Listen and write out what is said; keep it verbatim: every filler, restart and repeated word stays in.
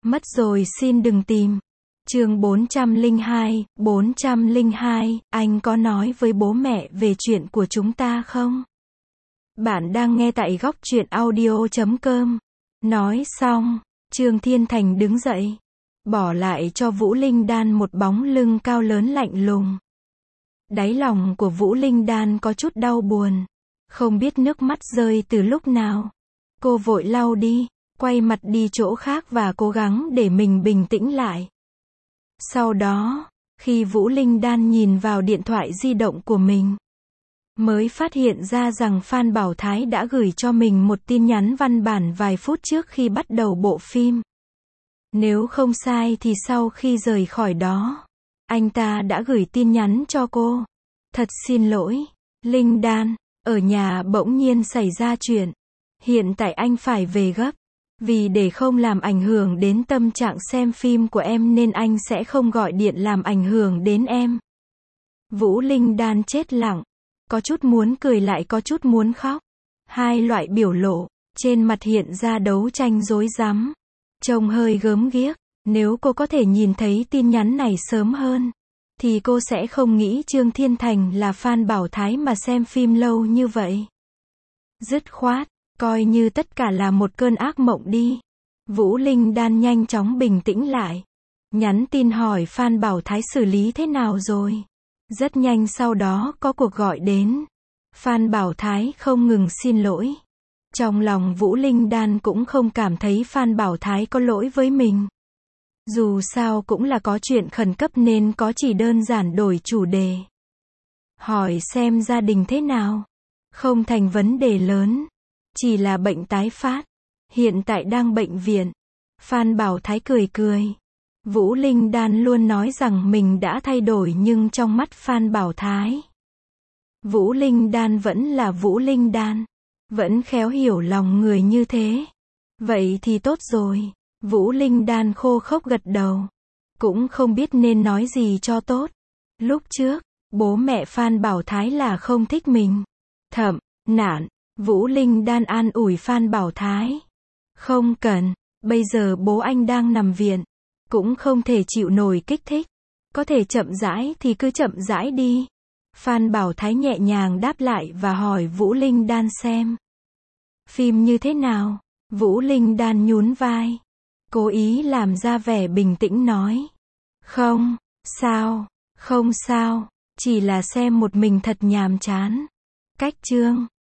Mất rồi xin đừng tìm. Chương bốn trăm lẻ hai, bốn trăm lẻ hai, anh có nói với bố mẹ về chuyện của chúng ta không? Bạn đang nghe tại góc truyện audio chấm com. Nói xong, Trương Thiên Thành đứng dậy, bỏ lại cho Vũ Linh Đan một bóng lưng cao lớn lạnh lùng. Đáy lòng của Vũ Linh Đan có chút đau buồn, không biết nước mắt rơi từ lúc nào. Cô vội lau đi, quay mặt đi chỗ khác và cố gắng để mình bình tĩnh lại. Sau đó, khi Vũ Linh Đan nhìn vào điện thoại di động của mình, mới phát hiện ra rằng Phan Bảo Thái đã gửi cho mình một tin nhắn văn bản vài phút trước khi bắt đầu bộ phim. Nếu không sai thì sau khi rời khỏi đó, anh ta đã gửi tin nhắn cho cô. Thật xin lỗi, Linh Đan, ở nhà bỗng nhiên xảy ra chuyện. Hiện tại anh phải về gấp. Vì để không làm ảnh hưởng đến tâm trạng xem phim của em nên anh sẽ không gọi điện làm ảnh hưởng đến em. Vũ Linh Đan chết lặng, có chút muốn cười lại có chút muốn khóc. Hai loại biểu lộ, trên mặt hiện ra đấu tranh rối rắm. Trông hơi gớm ghiếc, nếu cô có thể nhìn thấy tin nhắn này sớm hơn, thì cô sẽ không nghĩ Trương Thiên Thành là Phan Bảo Thái mà xem phim lâu như vậy. Dứt khoát, coi như tất cả là một cơn ác mộng đi. Vũ Linh Đan nhanh chóng bình tĩnh lại, nhắn tin hỏi Phan Bảo Thái xử lý thế nào rồi. Rất nhanh sau đó có cuộc gọi đến. Phan Bảo Thái không ngừng xin lỗi. Trong lòng Vũ Linh Đan cũng không cảm thấy Phan Bảo Thái có lỗi với mình. Dù sao cũng là có chuyện khẩn cấp nên có chỉ đơn giản đổi chủ đề. Hỏi xem gia đình thế nào. Không thành vấn đề lớn. Chỉ là bệnh tái phát. Hiện tại đang bệnh viện. Phan Bảo Thái cười cười. Vũ Linh Đan luôn nói rằng mình đã thay đổi nhưng trong mắt Phan Bảo Thái, Vũ Linh Đan vẫn là Vũ Linh Đan. Vẫn khéo hiểu lòng người như thế. Vậy thì tốt rồi. Vũ Linh Đan khô khốc gật đầu. Cũng không biết nên nói gì cho tốt. Lúc trước, bố mẹ Phan Bảo Thái là không thích mình. Thậm, nạn. Vũ Linh Đan an ủi Phan Bảo Thái. Không cần, bây giờ bố anh đang nằm viện. Cũng không thể chịu nổi kích thích. Có thể chậm rãi thì cứ chậm rãi đi. Phan Bảo Thái nhẹ nhàng đáp lại và hỏi Vũ Linh Đan xem phim như thế nào. Vũ Linh Đan nhún vai, cố ý làm ra vẻ bình tĩnh nói. Không, sao, không sao, chỉ là xem một mình thật nhàm chán. Cách chương